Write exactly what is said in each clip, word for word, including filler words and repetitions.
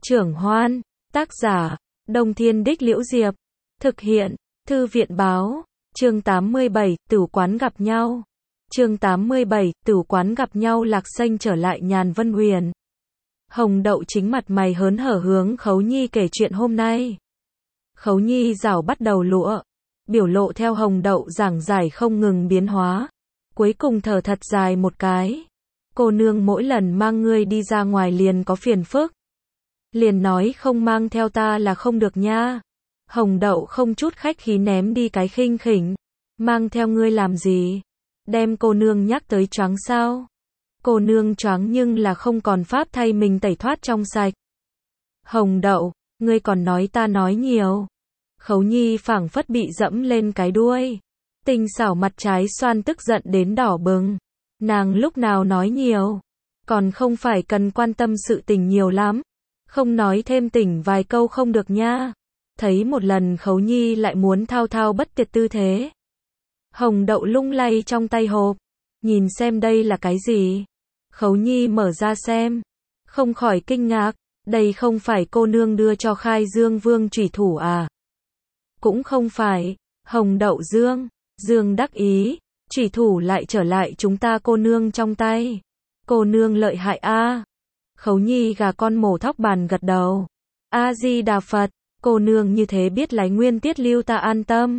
Trưởng Hoan, tác giả, Đông Thiên Đích Liễu Diệp, thực hiện, Thư viện Báo, chương tám mươi bảy, Tửu Quán gặp nhau. Chương tám mươi bảy, Tửu Quán gặp nhau. Lạc Xanh trở lại Nhàn Vân Huyền. Hồng Đậu chính mặt mày hớn hở hướng Khấu Nhi kể chuyện hôm nay. Khấu Nhi rảo bắt đầu lụa, biểu lộ theo Hồng Đậu giảng giải không ngừng biến hóa. Cuối cùng thở thật dài một cái. Cô nương mỗi lần mang ngươi đi ra ngoài liền có phiền phức. Liền nói không mang theo ta là không được nha. Hồng Đậu không chút khách khí ném đi cái khinh khỉnh. Mang theo ngươi làm gì? Đem cô nương nhắc tới choáng sao? Cô nương choáng nhưng là không còn pháp thay mình tẩy thoát trong sạch. Hồng Đậu, ngươi còn nói ta nói nhiều. Khấu Nhi phảng phất bị dẫm lên cái đuôi. Tinh xảo mặt trái xoan tức giận đến đỏ bừng. Nàng lúc nào nói nhiều. Còn không phải cần quan tâm sự tình nhiều lắm. Không nói thêm tỉnh vài câu không được nha. Thấy một lần Khấu Nhi lại muốn thao thao bất tuyệt tư thế. Hồng Đậu lung lay trong tay hộp. Nhìn xem đây là cái gì? Khấu Nhi mở ra xem. Không khỏi kinh ngạc. Đây không phải cô nương đưa cho Khai Dương Vương chủy thủ à? Cũng không phải. Hồng Đậu dương. Dương đắc ý. Chủy thủ lại trở lại chúng ta cô nương trong tay. Cô nương lợi hại a. À. Khấu Nhi gà con mổ thóc bàn gật đầu. A-di-đà Phật. Cô nương như thế biết lái nguyên tiết lưu ta an tâm.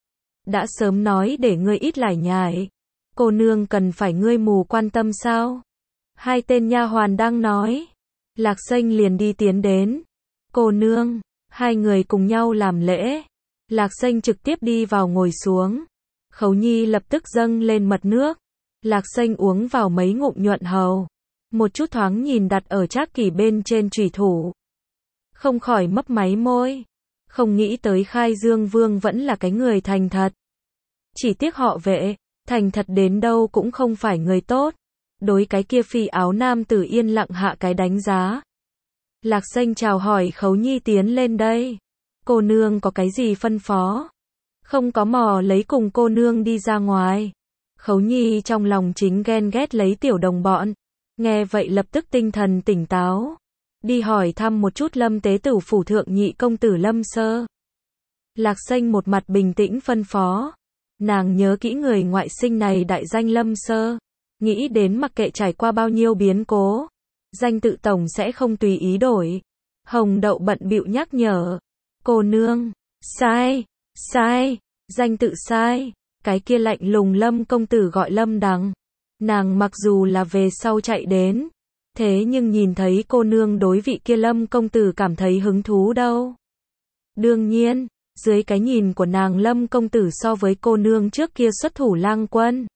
Đã sớm nói để ngươi ít lải nhải. Cô nương cần phải ngươi mù quan tâm sao? Hai tên nha hoàn đang nói. Lạc Xanh liền đi tiến đến. Cô nương. Hai người cùng nhau làm lễ. Lạc Xanh trực tiếp đi vào ngồi xuống. Khấu Nhi lập tức dâng lên mật nước. Lạc Xanh uống vào mấy ngụm nhuận hầu. Một chút thoáng nhìn đặt ở trác kỷ bên trên chủy thủ. Không khỏi mấp máy môi. Không nghĩ tới Khai Dương Vương vẫn là cái người thành thật. Chỉ tiếc họ Vệ, thành thật đến đâu cũng không phải người tốt. Đối cái kia phi áo nam tử yên lặng hạ cái đánh giá. Lạc Xanh chào hỏi Khấu Nhi tiến lên đây. Cô nương có cái gì phân phó? Không có mò lấy cùng cô nương đi ra ngoài. Khấu Nhi trong lòng chính ghen ghét lấy tiểu đồng bọn. Nghe vậy lập tức tinh thần tỉnh táo. Đi hỏi thăm một chút Lâm Tế Tửu phủ thượng nhị công tử Lâm Sơ. Lạc Xanh một mặt bình tĩnh phân phó. Nàng nhớ kỹ người ngoại sinh này đại danh Lâm Sơ. Nghĩ đến mặc kệ trải qua bao nhiêu biến cố. Danh tự tổng sẽ không tùy ý đổi. Hồng Đậu bận bịu nhắc nhở. Cô nương. Sai. Sai. Danh tự sai. Cái kia lạnh lùng Lâm công tử gọi Lâm Đằng. Nàng mặc dù là về sau chạy đến. Thế nhưng nhìn thấy cô nương đối vị kia Lâm công tử cảm thấy hứng thú đâu. Đương nhiên, dưới cái nhìn của nàng Lâm công tử so với cô nương trước kia xuất thủ lang quân.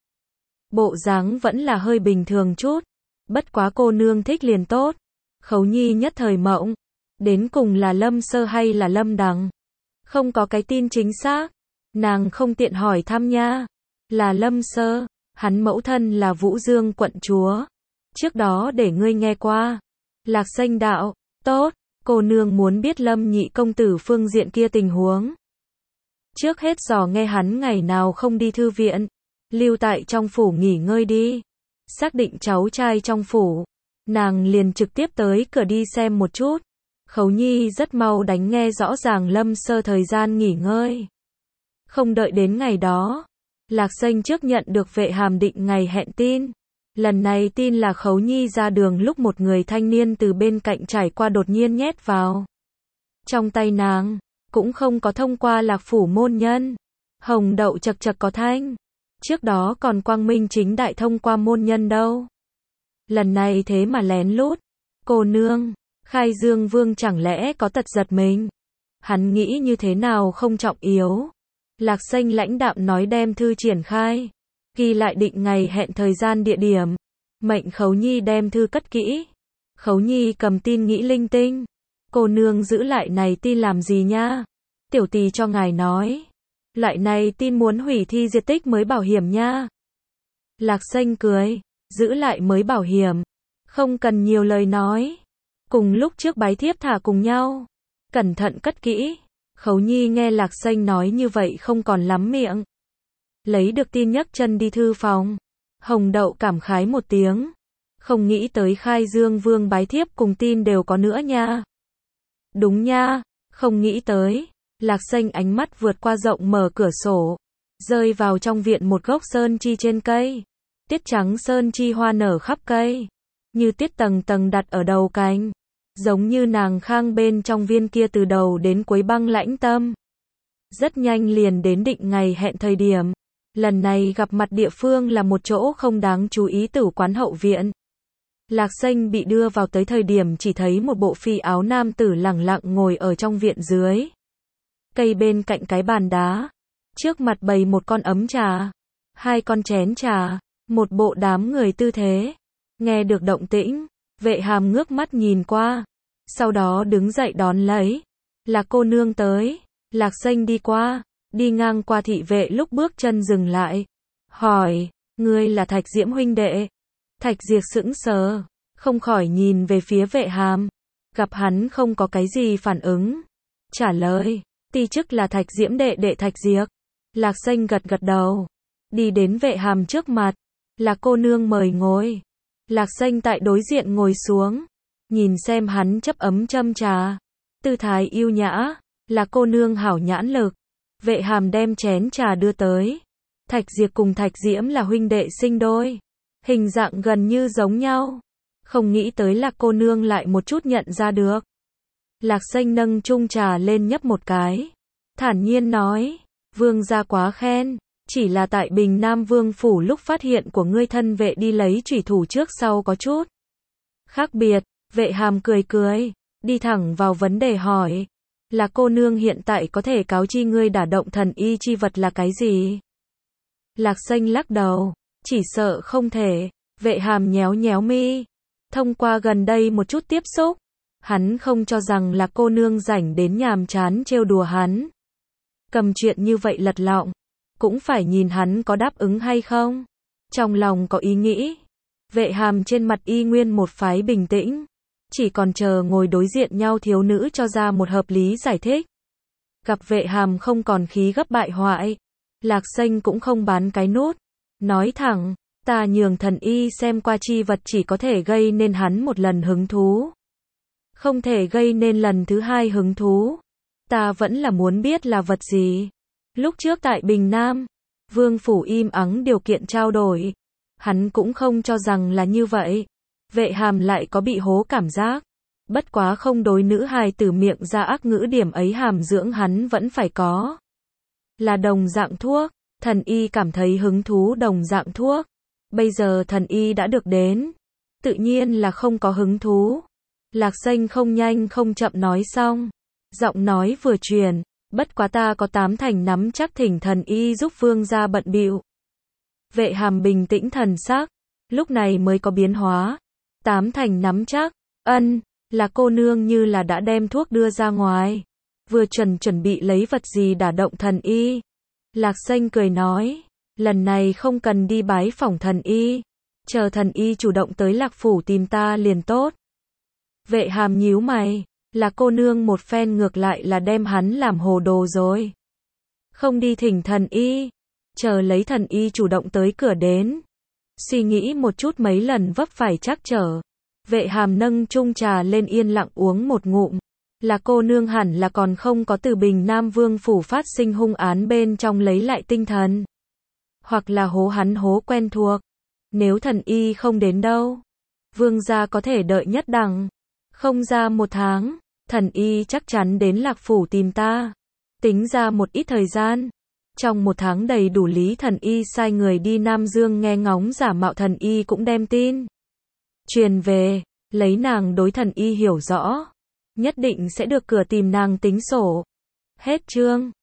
Bộ dáng vẫn là hơi bình thường chút. Bất quá cô nương thích liền tốt. Khấu Nhi nhất thời mộng. Đến cùng là Lâm Sơ hay là Lâm Đằng? Không có cái tin chính xác. Nàng không tiện hỏi thăm nha. Là Lâm Sơ. Hắn mẫu thân là Vũ Dương quận chúa. Trước đó để ngươi nghe qua. Lạc Xanh đạo. Tốt. Cô nương muốn biết Lâm nhị công tử phương diện kia tình huống. Trước hết dò nghe hắn ngày nào không đi thư viện. Lưu tại trong phủ nghỉ ngơi đi. Xác định cháu trai trong phủ. Nàng liền trực tiếp tới cửa đi xem một chút. Khấu Nhi rất mau đánh nghe rõ ràng Lâm Sơ thời gian nghỉ ngơi. Không đợi đến ngày đó. Lạc Xanh trước nhận được Vệ Hàm định ngày hẹn tin. Lần này tin là Khấu Nhi ra đường lúc một người thanh niên từ bên cạnh trải qua đột nhiên nhét vào. Trong tay nàng, cũng không có thông qua Lạc phủ môn nhân. Hồng Đậu chật chật có thanh. Trước đó còn quang minh chính đại thông qua môn nhân đâu. Lần này thế mà lén lút. Cô nương, Khai Dương Vương chẳng lẽ có tật giật mình. Hắn nghĩ như thế nào không trọng yếu. Lạc Xanh lãnh đạm nói đem thư triển khai. Ghi lại định ngày hẹn thời gian địa điểm. Mệnh Khấu Nhi đem thư cất kỹ. Khấu Nhi cầm tin nghĩ linh tinh. Cô nương giữ lại này tin làm gì nha? Tiểu tỳ cho ngài nói. Loại này tin muốn hủy thi diệt tích mới bảo hiểm nha. Lạc Xanh cười. Giữ lại mới bảo hiểm. Không cần nhiều lời nói. Cùng lúc trước bái thiếp thả cùng nhau. Cẩn thận cất kỹ. Khấu Nhi nghe Lạc Xanh nói như vậy không còn lắm miệng. Lấy được tin nhấc chân đi thư phòng. Hồng Đậu cảm khái một tiếng. Không nghĩ tới Khai Dương Vương bái thiếp cùng tin đều có nữa nha. Đúng nha, không nghĩ tới. Lạc Xanh ánh mắt vượt qua rộng mở cửa sổ, rơi vào trong viện một gốc sơn chi trên cây. Tiết trắng sơn chi hoa nở khắp cây, như tiết tầng tầng đặt ở đầu cành, giống như nàng khang bên trong viên kia từ đầu đến cuối băng lãnh tâm. Rất nhanh liền đến định ngày hẹn thời điểm. Lần này gặp mặt địa phương là một chỗ không đáng chú ý, tử quán hậu viện. Lạc Xanh bị đưa vào tới thời điểm chỉ thấy một bộ phi áo nam tử lẳng lặng ngồi ở trong viện dưới cây bên cạnh cái bàn đá. Trước mặt bày một con ấm trà, hai con chén trà, một bộ đám người tư thế. Nghe được động tĩnh, Vệ Hàm ngước mắt nhìn qua, sau đó đứng dậy đón lấy. Là cô nương tới. Lạc Xanh đi qua, đi ngang qua thị vệ lúc bước chân dừng lại, hỏi, ngươi là Thạch Diễm huynh đệ? Thạch Diệp sững sờ, không khỏi nhìn về phía Vệ Hàm, gặp hắn không có cái gì phản ứng, trả lời, ti chức là Thạch Diễm đệ đệ Thạch Diệp. Lạc Xanh gật gật đầu, đi đến Vệ Hàm trước mặt, là cô nương mời ngồi. Lạc Xanh tại đối diện ngồi xuống, nhìn xem hắn chấp ấm châm trà, tư thái yêu nhã, là cô nương hảo nhãn lực. Vệ Hàm đem chén trà đưa tới. Thạch Diệp cùng Thạch Diễm là huynh đệ sinh đôi, hình dạng gần như giống nhau. Không nghĩ tới Lạc cô nương lại một chút nhận ra được. Lạc Xanh nâng chung trà lên nhấp một cái, thản nhiên nói, vương gia quá khen, chỉ là tại Bình Nam Vương phủ lúc phát hiện của ngươi thân vệ đi lấy chủy thủ trước sau có chút khác biệt. Vệ Hàm cười cười, đi thẳng vào vấn đề hỏi, là cô nương hiện tại có thể cáo chi ngươi đả động thần y chi vật là cái gì? Lạc Xanh lắc đầu, chỉ sợ không thể. Vệ Hàm nhéo nhéo mi, thông qua gần đây một chút tiếp xúc, hắn không cho rằng là cô nương rảnh đến nhàm chán trêu đùa hắn. Cầm chuyện như vậy lật lọng, cũng phải nhìn hắn có đáp ứng hay không. Trong lòng có ý nghĩ, Vệ Hàm trên mặt y nguyên một phái bình tĩnh, chỉ còn chờ ngồi đối diện nhau thiếu nữ cho ra một hợp lý giải thích. Gặp Vệ Hàm không còn khí gấp bại hoại, Lạc Xanh cũng không bán cái nút, nói thẳng, ta nhường thần y xem qua chi vật chỉ có thể gây nên hắn một lần hứng thú, không thể gây nên lần thứ hai hứng thú. Ta vẫn là muốn biết là vật gì. Lúc trước tại Bình Nam, Vương phủ im ắng điều kiện trao đổi, hắn cũng không cho rằng là như vậy. Vệ Hàm lại có bị hố cảm giác, bất quá không đối nữ hài tử miệng ra ác ngữ, điểm ấy hàm dưỡng hắn vẫn phải có. Là đồng dạng thuốc, thần y cảm thấy hứng thú đồng dạng thuốc. Bây giờ thần y đã được đến, tự nhiên là không có hứng thú. Lạc Xanh không nhanh không chậm nói xong, giọng nói vừa truyền, bất quá ta có tám thành nắm chắc thỉnh thần y giúp vương gia bận bịu. Vệ Hàm bình tĩnh thần sắc, lúc này mới có biến hóa. Tám thành nắm chắc, ân, là cô nương như là đã đem thuốc đưa ra ngoài, vừa chuẩn chuẩn bị lấy vật gì đả động thần y. Lạc Xanh cười nói, lần này không cần đi bái phỏng thần y, chờ thần y chủ động tới Lạc phủ tìm ta liền tốt. Vệ Hàm nhíu mày, là cô nương một phen ngược lại là đem hắn làm hồ đồ rồi. Không đi thỉnh thần y, chờ lấy thần y chủ động tới cửa đến. Suy nghĩ một chút mấy lần vấp phải trắc trở. Vệ Hàm nâng chung trà lên yên lặng uống một ngụm. Là cô nương hẳn là còn không có từ Bình Nam Vương phủ phát sinh hung án bên trong lấy lại tinh thần. Hoặc là hố hắn hố quen thuộc. Nếu thần y không đến đâu, vương gia có thể đợi nhất đẳng. Không ra một tháng, thần y chắc chắn đến Lạc phủ tìm ta. Tính ra một ít thời gian. Trong một tháng đầy đủ, Lý thần y sai người đi Nam Dương nghe ngóng, giả mạo thần y cũng đem tin truyền về, lấy nàng đối thần y hiểu rõ, nhất định sẽ được cửa tìm nàng tính sổ. Hết chương.